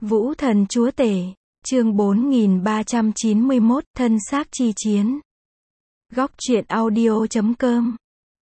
Vũ thần chúa tể, chương 4391, thân xác chi chiến. Góc truyện audio.com.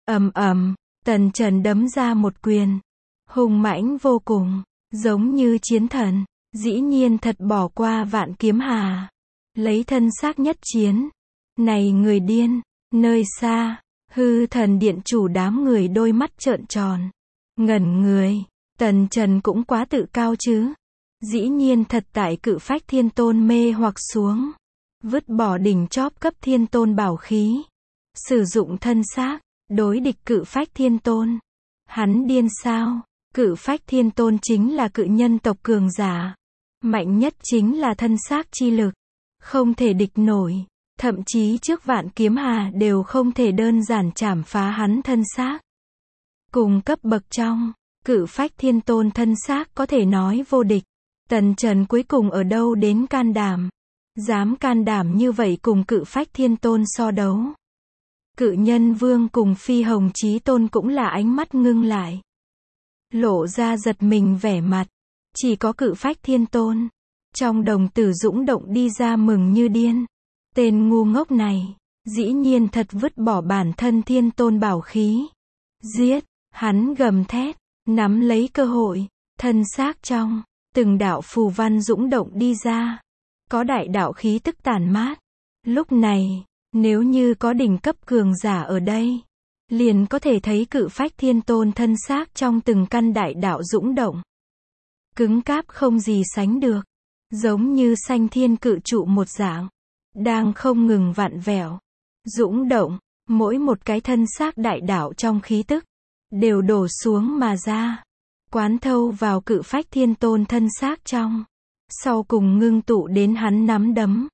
Tần Trần đấm ra một quyền. Hùng mãnh vô cùng, giống như chiến thần, dĩ nhiên thật bỏ qua vạn kiếm hà. Lấy thân xác nhất chiến. Này người điên, nơi xa, hư thần điện chủ đám người đôi mắt trợn tròn. Ngẩn người, Tần Trần cũng quá tự cao chứ. Dĩ nhiên thật tại Cự Phách Thiên Tôn mê hoặc xuống. Vứt bỏ đỉnh chóp cấp Thiên Tôn bảo khí. Sử dụng thân xác, đối địch Cự Phách Thiên Tôn. Hắn điên sao? Cự Phách Thiên Tôn chính là cự nhân tộc cường giả. Mạnh nhất chính là thân xác chi lực. Không thể địch nổi. Thậm chí trước vạn kiếm hà đều không thể đơn giản chảm phá hắn thân xác. Cùng cấp bậc trong, Cự Phách Thiên Tôn thân xác có thể nói vô địch. Tần Trần cuối cùng ở đâu đến can đảm. Dám can đảm như vậy cùng Cự Phách Thiên Tôn so đấu. Cự Nhân Vương cùng Phi Hồng Chí Tôn cũng là ánh mắt ngưng lại. Lộ ra giật mình vẻ mặt. Chỉ có Cự Phách Thiên Tôn. Trong đồng tử dũng động đi ra mừng như điên. Tên ngu ngốc này, dĩ nhiên thật vứt bỏ bản thân Thiên Tôn bảo khí. Giết, hắn gầm thét, nắm lấy cơ hội, thân xác trong. Từng đạo phù văn dũng động đi ra. Có đại đạo khí tức tản mát. Lúc này, nếu như có đỉnh cấp cường giả ở đây, liền có thể thấy Cự Phách Thiên Tôn thân xác trong từng căn đại đạo dũng động. Cứng cáp không gì sánh được. Giống như sanh thiên cự trụ một dạng. Đang không ngừng vặn vẹo. Dũng động, mỗi một cái thân xác đại đạo trong khí tức. Đều đổ xuống mà ra. Quán thâu vào Cự Phách Thiên Tôn thân xác trong. Sau cùng ngưng tụ đến hắn nắm đấm.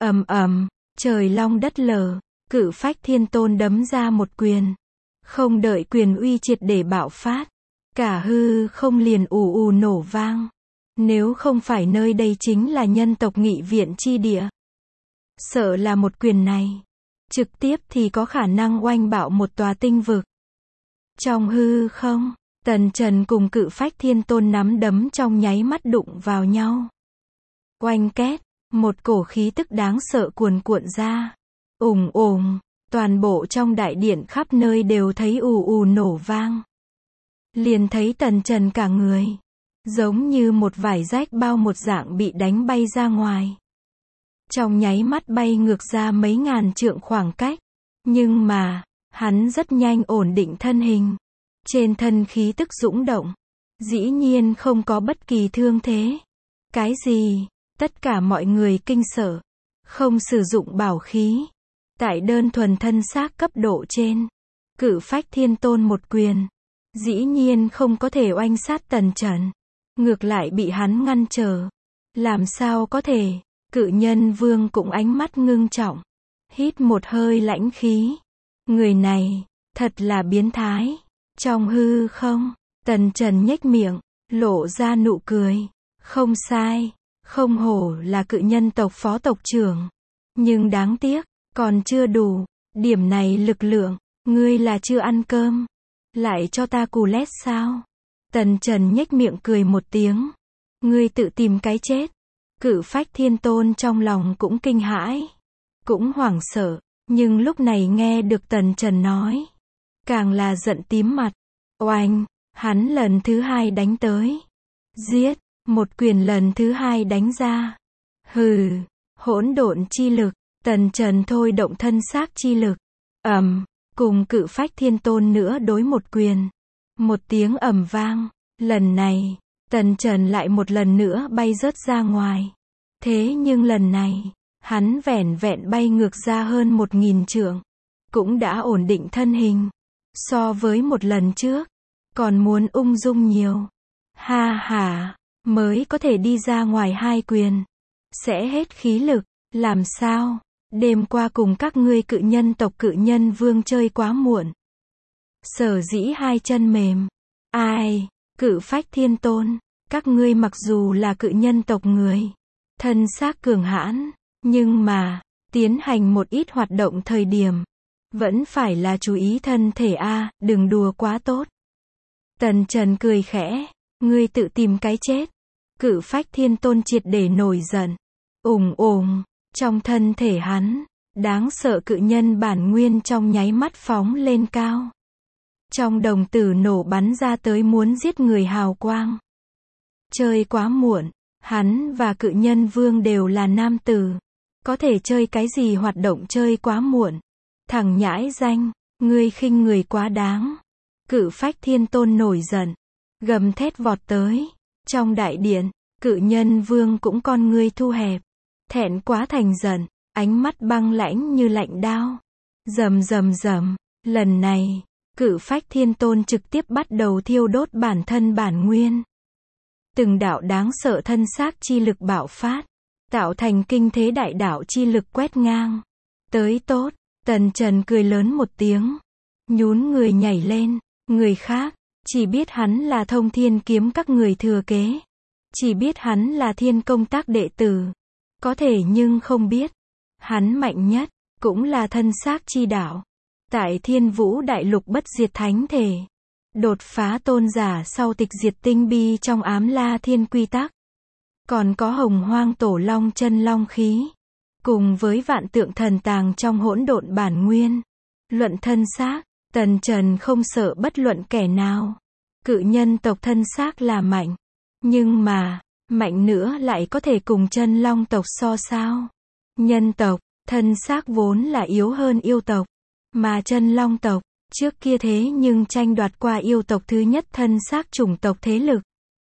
Trời long đất lở. Cự Phách Thiên Tôn đấm ra một quyền. Không đợi quyền uy triệt để bạo phát. Cả hư không liền ù ù nổ vang. Nếu không phải nơi đây chính là nhân tộc nghị viện chi địa. Sợ là một quyền này. Trực tiếp thì có khả năng oanh bạo một tòa tinh vực. Trong hư không. Tần Trần cùng Cự Phách Thiên Tôn nắm đấm trong nháy mắt đụng vào nhau. Oanh két, một cổ khí tức đáng sợ cuồn cuộn ra. Toàn bộ trong đại điện khắp nơi đều thấy ù ù nổ vang. Liền thấy Tần Trần cả người, giống như một vải rách bao một dạng bị đánh bay ra ngoài. Trong nháy mắt bay ngược ra mấy ngàn trượng khoảng cách. Nhưng mà, hắn rất nhanh ổn định thân hình. Trên thân khí tức dũng động. Dĩ nhiên không có bất kỳ thương thế. Cái gì? Tất cả mọi người kinh sợ. Không sử dụng bảo khí. Tại đơn thuần thân xác cấp độ trên. Cự Phách Thiên Tôn một quyền. Dĩ nhiên không có thể oanh sát Tần Trần. Ngược lại bị hắn ngăn trở. Làm sao có thể? Cự Nhân Vương cũng ánh mắt ngưng trọng. Hít một hơi lãnh khí. Người này, thật là biến thái. Trong hư không, Tần Trần nhếch miệng, lộ ra nụ cười. Không sai, không hổ là cự nhân tộc phó tộc trưởng. Nhưng đáng tiếc, còn chưa đủ. Điểm này lực lượng, ngươi là chưa ăn cơm. Lại cho ta cù lét sao? Tần Trần nhếch miệng cười một tiếng. Ngươi tự tìm cái chết. Cự Phách Thiên Tôn trong lòng cũng kinh hãi. Cũng hoảng sợ. Nhưng lúc này nghe được Tần Trần nói. Càng là giận tím mặt. Oanh, hắn lần thứ hai đánh tới. Giết, một quyền lần thứ hai đánh ra. Hừ, hỗn độn chi lực. Tần Trần thôi động thân xác chi lực. Cùng Cự Phách Thiên Tôn nữa đối một quyền. Một tiếng ầm vang. Lần này, Tần Trần lại một lần nữa bay rớt ra ngoài. Thế nhưng lần này, hắn vẻn vẹn bay ngược ra hơn 1000 trượng. Cũng đã ổn định thân hình. So với một lần trước, còn muốn ung dung nhiều. Ha ha, mới có thể đi ra ngoài hai quyền. Sẽ hết khí lực, làm sao? Đêm qua cùng các ngươi cự nhân tộc Cự Nhân Vương chơi quá muộn. Sở dĩ hai chân mềm. Ai? Cự Phách Thiên Tôn, các ngươi mặc dù là cự nhân tộc người, thân xác cường hãn, nhưng mà, tiến hành một ít hoạt động thời điểm, vẫn phải là chú ý thân thể a, đừng đùa quá tốt. Tần Trần cười khẽ, ngươi tự tìm cái chết. Cự phách thiên tôn triệt để nổi giận. Ùng ùng, trong thân thể hắn, đáng sợ cự nhân bản nguyên trong nháy mắt phóng lên cao. Trong đồng tử nổ bắn ra tới muốn giết người hào quang. Chơi quá muộn, hắn và cự nhân vương đều là nam tử. Có thể chơi cái gì hoạt động chơi quá muộn. Thằng nhãi danh, ngươi khinh người quá đáng. Cự phách thiên tôn nổi giận, gầm thét vọt tới. Trong đại điện, cự nhân vương cũng con ngươi thu hẹp. Thẹn quá thành giận, ánh mắt băng lãnh như lạnh đao. Rầm rầm rầm, lần này, cự phách thiên tôn trực tiếp bắt đầu thiêu đốt bản thân bản nguyên. Từng đạo đáng sợ thân xác chi lực bạo phát, tạo thành kinh thế đại đạo chi lực quét ngang. Tới tốt, Tần Trần cười lớn một tiếng, nhún người nhảy lên. Người khác, chỉ biết hắn là Thông Thiên kiếm các người thừa kế. Chỉ biết hắn là Thiên Công Tác đệ tử. Có thể nhưng không biết, hắn mạnh nhất, cũng là thân xác chi đạo. Tại Thiên Vũ Đại Lục bất diệt thánh thể. Đột phá tôn giả sau tịch diệt tinh bi trong Ám La Thiên quy tắc. Còn có Hồng Hoang Tổ Long chân long khí. Cùng với vạn tượng thần tàng trong hỗn độn bản nguyên. Luận thân xác, Tần Trần không sợ bất luận kẻ nào. Cự nhân tộc thân xác là mạnh. Nhưng mà, mạnh nữa lại có thể cùng chân long tộc so sao? Nhân tộc, thân xác vốn là yếu hơn yêu tộc. Mà chân long tộc, trước kia thế nhưng tranh đoạt qua yêu tộc thứ nhất thân xác chủng tộc thế lực.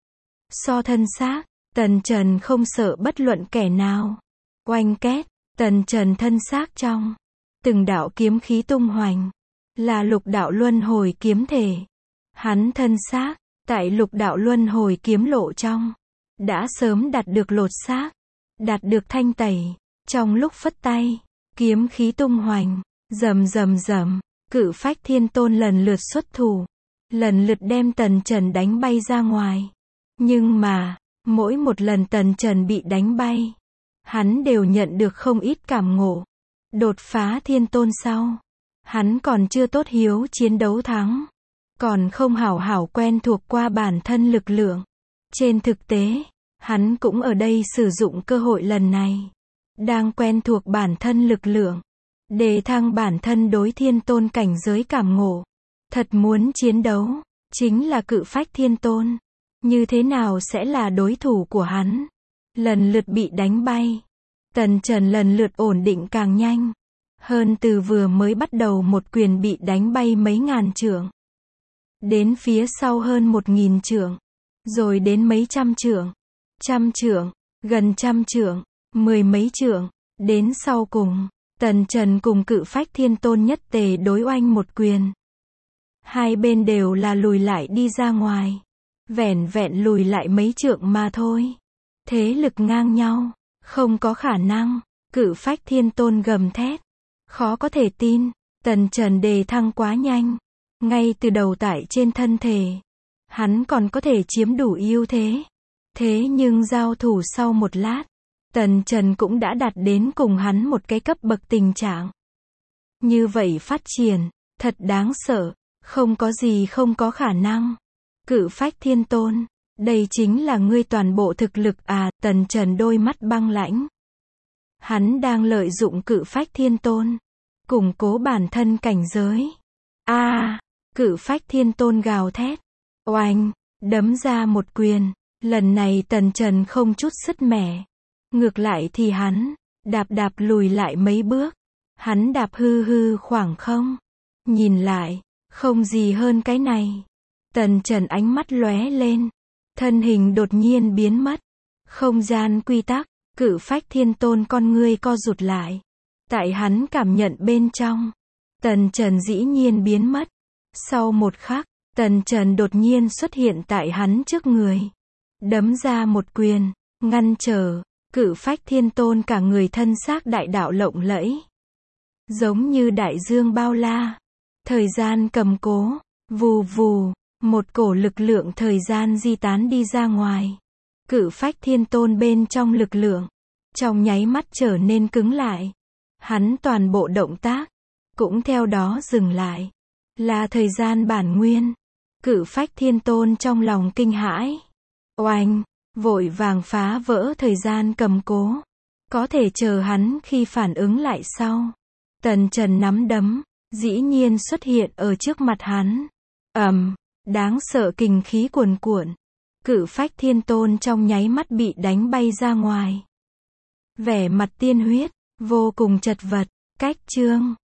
So thân xác, Tần Trần không sợ bất luận kẻ nào. Oanh két, Tần Trần thân xác trong. Từng đạo kiếm khí tung hoành. Là lục đạo luân hồi kiếm thể. Hắn thân xác, tại lục đạo luân hồi kiếm lộ trong. Đã sớm đạt được lột xác. Đạt được thanh tẩy. Trong lúc phất tay, kiếm khí tung hoành. Rầm rầm rầm, cự phách thiên tôn lần lượt xuất thủ. Lần lượt đem Tần Trần đánh bay ra ngoài. Nhưng mà, mỗi một lần Tần Trần bị đánh bay, hắn đều nhận được không ít cảm ngộ. Đột phá thiên tôn sau, hắn còn chưa tốt hiếu chiến đấu thắng. Còn không hảo hảo quen thuộc qua bản thân lực lượng. Trên thực tế, hắn cũng ở đây sử dụng cơ hội lần này. Đang quen thuộc bản thân lực lượng. Đề thăng bản thân đối thiên tôn cảnh giới cảm ngộ. Thật muốn chiến đấu, chính là cự phách thiên tôn. Như thế nào sẽ là đối thủ của hắn? Lần lượt bị đánh bay. Tần Trần lần lượt ổn định càng nhanh. Hơn từ vừa mới bắt đầu một quyền bị đánh bay mấy ngàn trượng. Đến phía sau hơn 1000 trượng. Rồi đến mấy trăm trượng. Trăm trượng, gần trăm trượng, mười mấy trượng. Đến sau cùng, Tần Trần cùng cự phách thiên tôn nhất tề đối oanh một quyền. Hai bên đều là lùi lại đi ra ngoài. Vẻn vẹn lùi lại mấy trượng mà thôi. Thế lực ngang nhau, không có khả năng. Cự phách thiên tôn gầm thét. Khó có thể tin, Tần Trần đề thăng quá nhanh. Ngay từ đầu tại trên thân thể, hắn còn có thể chiếm đủ ưu thế. Thế nhưng giao thủ sau một lát, Tần Trần cũng đã đạt đến cùng hắn một cái cấp bậc tình trạng. Như vậy phát triển, thật đáng sợ, không có gì không có khả năng. Cự phách thiên tôn, đây chính là ngươi toàn bộ thực lực à? Tần Trần đôi mắt băng lãnh. Hắn đang lợi dụng cự phách thiên tôn, củng cố bản thân cảnh giới. Cự phách thiên tôn gào thét. Oanh, đấm ra một quyền. Lần này Tần Trần không chút sứt mẻ. Ngược lại thì hắn, đạp lùi lại mấy bước. Hắn đạp hư khoảng không. Nhìn lại, không gì hơn cái này. Tần Trần ánh mắt lóe lên. Thân hình đột nhiên biến mất. Không gian quy tắc, cự phách thiên tôn con ngươi co rụt lại. Tại hắn cảm nhận bên trong, Tần Trần dĩ nhiên biến mất. Sau một khắc, Tần Trần đột nhiên xuất hiện tại hắn trước người. Đấm ra một quyền, ngăn trở, cự phách thiên tôn cả người thân xác đại đạo lộng lẫy. Giống như đại dương bao la. Thời gian cầm cố, vù vù, một cổ lực lượng thời gian di tán đi ra ngoài. Cự phách thiên tôn bên trong lực lượng, trong nháy mắt trở nên cứng lại. Hắn toàn bộ động tác, cũng theo đó dừng lại. Là thời gian bản nguyên. Cự phách thiên tôn trong lòng kinh hãi. Oanh, vội vàng phá vỡ thời gian cầm cố. Có thể chờ hắn khi phản ứng lại sau. Tần Trần nắm đấm, dĩ nhiên xuất hiện ở trước mặt hắn. Đáng sợ kình khí cuồn cuộn. Cự phách thiên tôn trong nháy mắt bị đánh bay ra ngoài. Vẻ mặt tiên huyết, vô cùng chật vật. Cách chương